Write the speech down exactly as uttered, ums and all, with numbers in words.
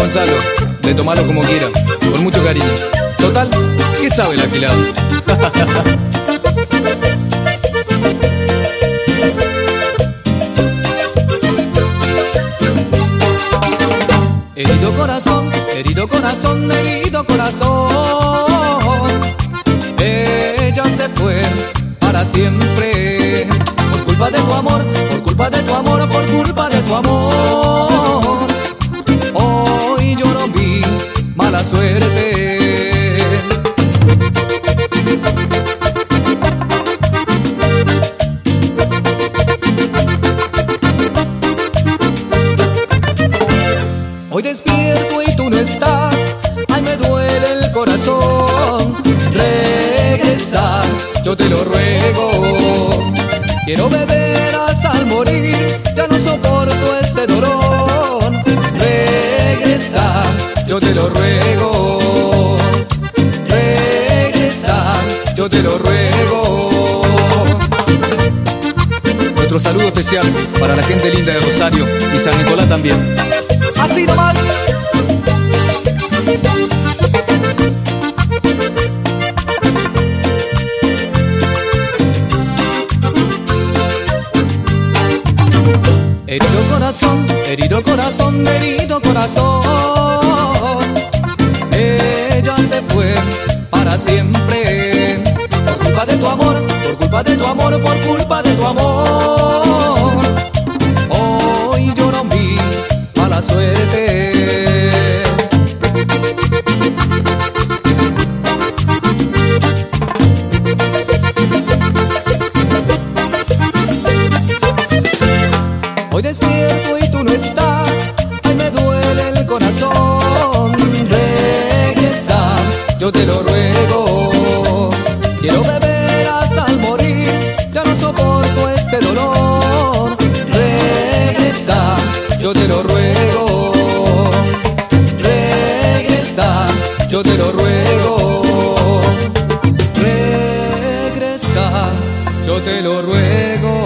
Gonzalo, de tomarlo como quiera, con mucho cariño. Total, ¿qué sabe el alquilado? Herido corazón, herido corazón, herido corazón, ella se fue para siempre. Por culpa de tu amor, por culpa de tu amor, por culpa de tu amor, hoy lloro mi mala suerte. Hoy despierto y tú no estás, ay me duele el corazón. Regresa, yo te lo ruego. Quiero beber hasta el morir, ya no soporto este dolor. Regresa, yo te lo ruego. Regresa, yo te lo ruego. Nuestro saludo especial para la gente linda de Rosario y San Nicolás también. Así nomás. Herido corazón, herido corazón, herido corazón, ella se fue para siempre. Por culpa de tu amor, por culpa de tu amor, por culpa de tu amor, hoy lloro mi mala suerte. Hoy despierto y tú no estás, ay me duele el corazón. Regresa, yo te lo ruego. Quiero beber hasta el morir, ya no soporto este dolor. Regresa, yo te lo ruego. Regresa, yo te lo ruego. Regresa, yo te lo ruego.